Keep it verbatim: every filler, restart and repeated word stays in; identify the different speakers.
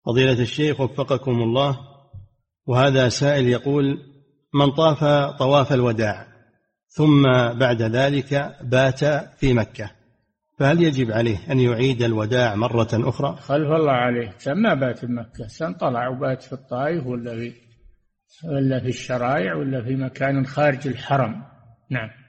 Speaker 1: فضيلة الشيخ وفقكم الله، وهذا سائل يقول: من طاف طواف الوداع ثم بعد ذلك بات في مكة، فهل يجب عليه أن يعيد الوداع مرة أخرى؟
Speaker 2: خلف الله عليه، ما بات في مكة، سنطلع وبات في الطائف ولا في ولا في الشرائع ولا في مكان خارج الحرم. نعم.